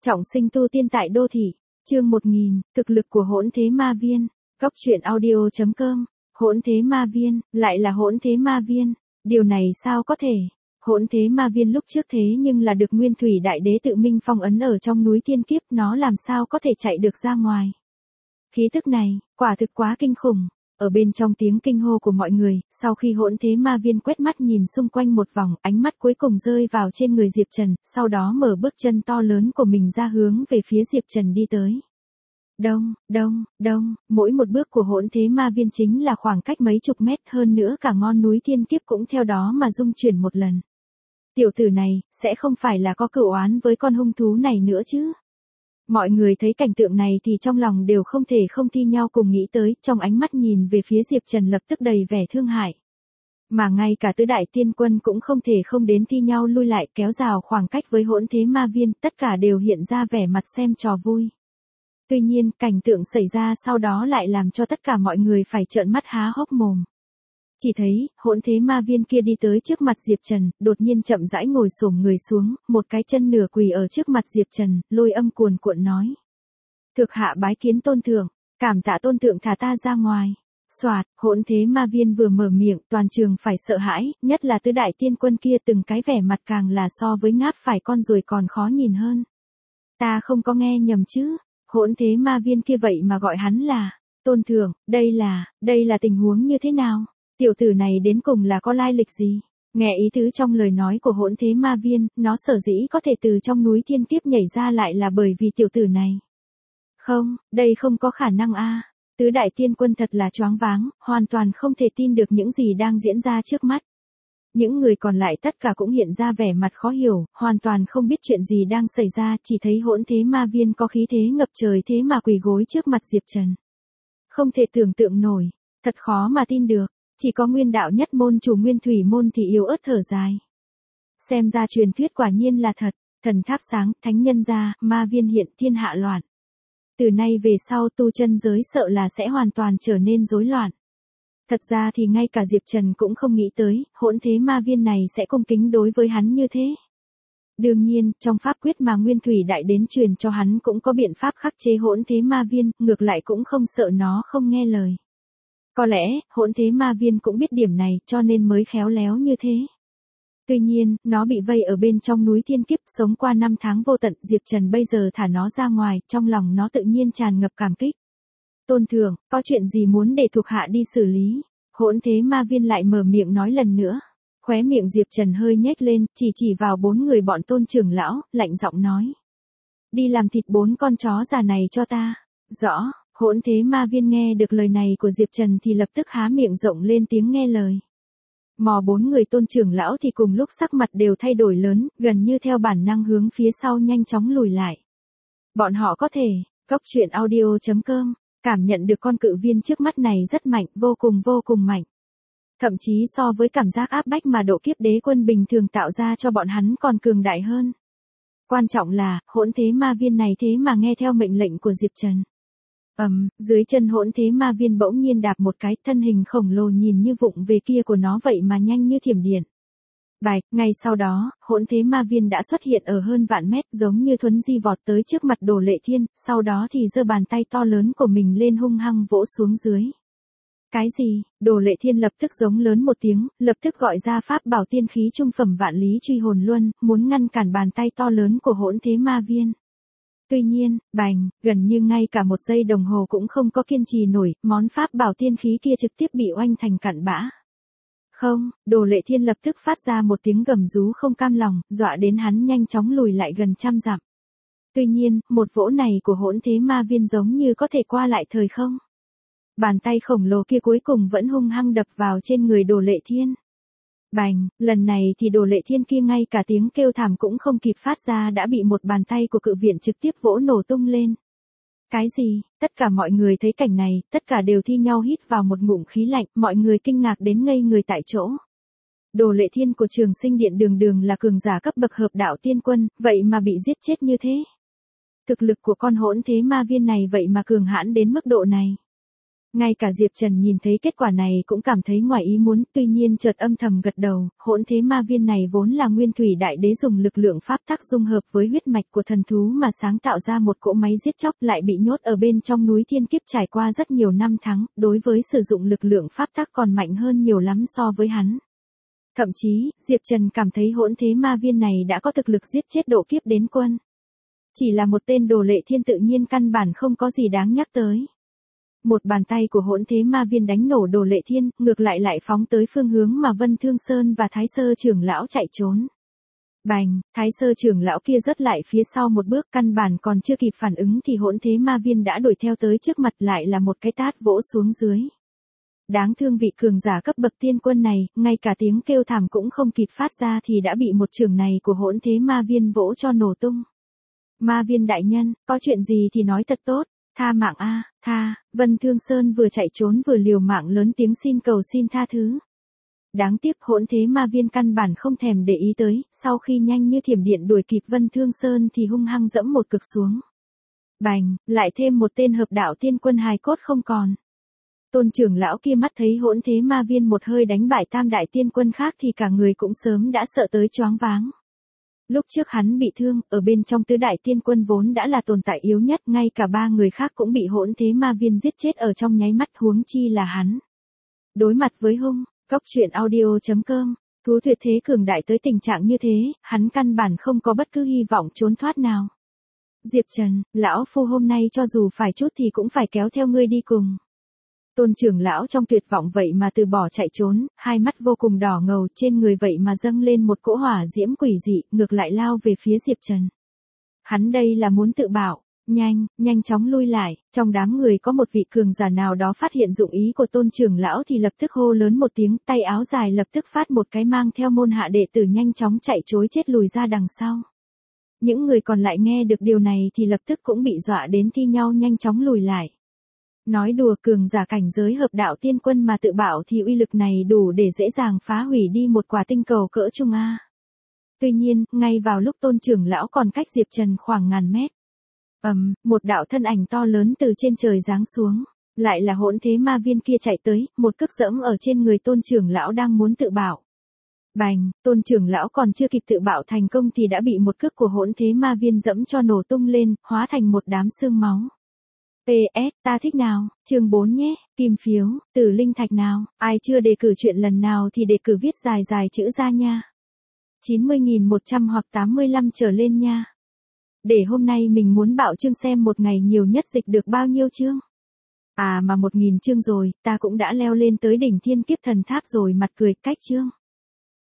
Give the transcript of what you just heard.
Trọng sinh tu tiên tại đô thị, chương 1000, thực lực của hỗn thế ma viên, góc truyện audio.com, hỗn thế ma viên, lại là hỗn thế ma viên, điều này sao có thể? Hỗn thế ma viên lúc trước thế nhưng là được Nguyên Thủy Đại Đế tự mình phong ấn ở trong núi tiên kiếp, nó làm sao có thể chạy được ra ngoài? Khí tức này, quả thực quá kinh khủng. Ở bên trong tiếng kinh hô của mọi người, sau khi hỗn thế ma viên quét mắt nhìn xung quanh một vòng, ánh mắt cuối cùng rơi vào trên người Diệp Trần, sau đó mở bước chân to lớn của mình ra hướng về phía Diệp Trần đi tới. Đông, đông, đông, mỗi một bước của hỗn thế ma viên chính là khoảng cách mấy chục mét, hơn nữa cả ngọn núi thiên kiếp cũng theo đó mà rung chuyển một lần. Tiểu tử này, sẽ không phải là có cửu oán với con hung thú này nữa chứ? Mọi người thấy cảnh tượng này thì trong lòng đều không thể không thi nhau cùng nghĩ tới, trong ánh mắt nhìn về phía Diệp Trần lập tức đầy vẻ thương hại. Mà ngay cả tứ đại tiên quân cũng không thể không đến thi nhau lui lại kéo rào khoảng cách với hỗn thế ma viên, tất cả đều hiện ra vẻ mặt xem trò vui. Tuy nhiên, cảnh tượng xảy ra sau đó lại làm cho tất cả mọi người phải trợn mắt há hốc mồm. Chỉ thấy, hỗn thế ma viên kia đi tới trước mặt Diệp Trần, đột nhiên chậm rãi ngồi xổm người xuống, một cái chân nửa quỳ ở trước mặt Diệp Trần, lôi âm cuồn cuộn nói. Thực hạ bái kiến tôn thượng, cảm tạ tôn thượng thả ta ra ngoài. Soạt, hỗn thế ma viên vừa mở miệng, toàn trường phải sợ hãi, nhất là tứ đại tiên quân kia từng cái vẻ mặt càng là so với ngáp phải con ruồi còn khó nhìn hơn. Ta không có nghe nhầm chứ, hỗn thế ma viên kia vậy mà gọi hắn là, tôn thượng, đây là tình huống như thế nào? Tiểu tử này đến cùng là có lai lịch gì? Nghe ý tứ trong lời nói của hỗn thế ma viên, nó sở dĩ có thể từ trong núi thiên kiếp nhảy ra lại là bởi vì tiểu tử này. Không, đây không có khả năng a. Tứ đại tiên quân thật là choáng váng, hoàn toàn không thể tin được những gì đang diễn ra trước mắt. Những người còn lại tất cả cũng hiện ra vẻ mặt khó hiểu, hoàn toàn không biết chuyện gì đang xảy ra, chỉ thấy hỗn thế ma viên có khí thế ngập trời thế mà quỳ gối trước mặt Diệp Trần. Không thể tưởng tượng nổi, thật khó mà tin được. Chỉ có nguyên đạo nhất môn chủ Nguyên Thủy môn thì yếu ớt thở dài. Xem ra truyền thuyết quả nhiên là thật, thần tháp sáng, thánh nhân ra, ma viên hiện thiên hạ loạn. Từ nay về sau tu chân giới sợ là sẽ hoàn toàn trở nên rối loạn. Thật ra thì ngay cả Diệp Trần cũng không nghĩ tới, hỗn thế ma viên này sẽ cung kính đối với hắn như thế. Đương nhiên, trong pháp quyết mà Nguyên Thủy Đại đến truyền cho hắn cũng có biện pháp khắc chế hỗn thế ma viên, ngược lại cũng không sợ nó không nghe lời. Có lẽ, hỗn thế ma viên cũng biết điểm này cho nên mới khéo léo như thế. Tuy nhiên, nó bị vây ở bên trong núi thiên kiếp sống qua 5 tháng vô tận, Diệp Trần bây giờ thả nó ra ngoài, trong lòng nó tự nhiên tràn ngập cảm kích. Tôn thượng, có chuyện gì muốn để thuộc hạ đi xử lý? Hỗn thế ma viên lại mở miệng nói lần nữa. Khóe miệng Diệp Trần hơi nhếch lên, chỉ vào 4 người bọn Tôn trưởng lão, lạnh giọng nói. Đi làm thịt 4 con chó già này cho ta. Rõ. Hỗn thế ma viên nghe được lời này của Diệp Trần thì lập tức há miệng rộng lên tiếng nghe lời. Mò 4 người Tôn trưởng lão thì cùng lúc sắc mặt đều thay đổi lớn, gần như theo bản năng hướng phía sau nhanh chóng lùi lại. Bọn họ có thể, góc truyện audio.com, cảm nhận được con cự viên trước mắt này rất mạnh, vô cùng mạnh. Thậm chí so với cảm giác áp bách mà độ kiếp đế quân bình thường tạo ra cho bọn hắn còn cường đại hơn. Quan trọng là, hỗn thế ma viên này thế mà nghe theo mệnh lệnh của Diệp Trần. Dưới chân hỗn thế ma viên bỗng nhiên đạp một cái, thân hình khổng lồ nhìn như vụng về kia của nó vậy mà nhanh như thiểm điện. Bạch, ngay sau đó, hỗn thế ma viên đã xuất hiện ở hơn vạn mét giống như thuấn di vọt tới trước mặt Đồ Lệ Thiên, sau đó thì giơ bàn tay to lớn của mình lên hung hăng vỗ xuống dưới. Cái gì? Đồ Lệ Thiên lập tức giống lớn một tiếng, lập tức gọi ra pháp bảo tiên khí trung phẩm vạn lý truy hồn luân, muốn ngăn cản bàn tay to lớn của hỗn thế ma viên. Tuy nhiên, bành, gần như ngay cả một giây đồng hồ cũng không có kiên trì nổi, món pháp bảo tiên khí kia trực tiếp bị oanh thành cặn bã. Không, Đồ Lệ Thiên lập tức phát ra một tiếng gầm rú không cam lòng, dọa đến hắn nhanh chóng lùi lại gần trăm dặm. Tuy nhiên, một vỗ này của hỗn thế ma viên giống như có thể qua lại thời không. Bàn tay khổng lồ kia cuối cùng vẫn hung hăng đập vào trên người Đồ Lệ Thiên. Bành, lần này thì Đồ Lệ Thiên kia ngay cả tiếng kêu thảm cũng không kịp phát ra đã bị một bàn tay của cự viện trực tiếp vỗ nổ tung lên. Cái gì? Tất cả mọi người thấy cảnh này, tất cả đều thi nhau hít vào một ngụm khí lạnh, mọi người kinh ngạc đến ngây người tại chỗ. Đồ Lệ Thiên của Trường Sinh Điện đường là cường giả cấp bậc hợp đạo tiên quân, vậy mà bị giết chết như thế. Thực lực của con hỗn thế ma viên này vậy mà cường hãn đến mức độ này. Ngay cả Diệp Trần nhìn thấy kết quả này cũng cảm thấy ngoài ý muốn, tuy nhiên chợt âm thầm gật đầu, hỗn thế ma viên này vốn là nguyên thủy đại đế dùng lực lượng pháp tắc dung hợp với huyết mạch của thần thú mà sáng tạo ra một cỗ máy giết chóc, lại bị nhốt ở bên trong núi thiên kiếp trải qua rất nhiều năm tháng, đối với sử dụng lực lượng pháp tắc còn mạnh hơn nhiều lắm so với hắn. Thậm chí, Diệp Trần cảm thấy hỗn thế ma viên này đã có thực lực giết chết độ kiếp đến quân. Chỉ là một tên đồ lệ thiên tự nhiên căn bản không có gì đáng nhắc tới. Một bàn tay của hỗn thế ma viên đánh nổ đồ lệ thiên, ngược lại phóng tới phương hướng mà Vân Thương Sơn và Thái Sơ trưởng lão chạy trốn. Bành, Thái Sơ trưởng lão kia rớt lại phía sau một bước, căn bản còn chưa kịp phản ứng thì hỗn thế ma viên đã đuổi theo tới trước mặt, lại là một cái tát vỗ xuống dưới. Đáng thương vị cường giả cấp bậc tiên quân này, ngay cả tiếng kêu thảm cũng không kịp phát ra thì đã bị một chưởng này của hỗn thế ma viên vỗ cho nổ tung. Ma viên đại nhân, có chuyện gì thì nói thật tốt, tha mạng a, tha. Vân Thương Sơn vừa chạy trốn vừa liều mạng lớn tiếng xin cầu xin tha thứ. Đáng tiếc hỗn thế ma viên căn bản không thèm để ý tới, sau khi nhanh như thiểm điện đuổi kịp Vân Thương Sơn thì hung hăng dẫm một cực xuống. Bành, lại thêm một tên hợp đạo tiên quân hài cốt không còn. Tôn trưởng lão kia mắt thấy hỗn thế ma viên một hơi đánh bại tam đại tiên quân khác thì cả người cũng sớm đã sợ tới choáng váng. Lúc trước hắn bị thương, ở bên trong tứ đại tiên quân vốn đã là tồn tại yếu nhất, ngay cả 3 người khác cũng bị hỗn thế ma viên giết chết ở trong nháy mắt, huống chi là hắn. Đối mặt với hung, Cóc Truyện Audio.com, thú tuyệt thế cường đại tới tình trạng như thế, hắn căn bản không có bất cứ hy vọng trốn thoát nào. Diệp Trần, lão phu hôm nay cho dù phải chút thì cũng phải kéo theo ngươi đi cùng. Tôn trưởng lão trong tuyệt vọng vậy mà từ bỏ chạy trốn, hai mắt vô cùng đỏ ngầu, trên người vậy mà dâng lên một cỗ hỏa diễm quỷ dị, ngược lại lao về phía Diệp Trần. Hắn đây là muốn tự bảo, nhanh chóng lui lại, trong đám người có một vị cường giả nào đó phát hiện dụng ý của tôn trưởng lão thì lập tức hô lớn một tiếng, tay áo dài lập tức phát một cái mang theo môn hạ đệ tử nhanh chóng chạy trối chết lùi ra đằng sau. Những người còn lại nghe được điều này thì lập tức cũng bị dọa đến thi nhau nhanh chóng lùi lại. Nói đùa, cường giả cảnh giới hợp đạo tiên quân mà tự bảo thì uy lực này đủ để dễ dàng phá hủy đi một quả tinh cầu cỡ trung A. Tuy nhiên, ngay vào lúc tôn trưởng lão còn cách Diệp Trần khoảng ngàn mét. Một đạo thân ảnh to lớn từ trên trời giáng xuống. Lại là hỗn thế ma viên kia chạy tới, một cước dẫm ở trên người tôn trưởng lão đang muốn tự bảo. Bành, tôn trưởng lão còn chưa kịp tự bảo thành công thì đã bị một cước của hỗn thế ma viên dẫm cho nổ tung lên, hóa thành một đám xương máu. PS, ta thích nào, chương 4 nhé, kim phiếu, tử linh thạch nào, ai chưa đề cử chuyện lần nào thì đề cử viết dài chữ ra nha. 90.100 hoặc 85 trở lên nha. Để hôm nay mình muốn bảo chương xem một ngày nhiều nhất dịch được bao nhiêu chương. À mà 1.000 chương rồi, ta cũng đã leo lên tới đỉnh thiên kiếp thần tháp rồi, mặt cười, cách chương.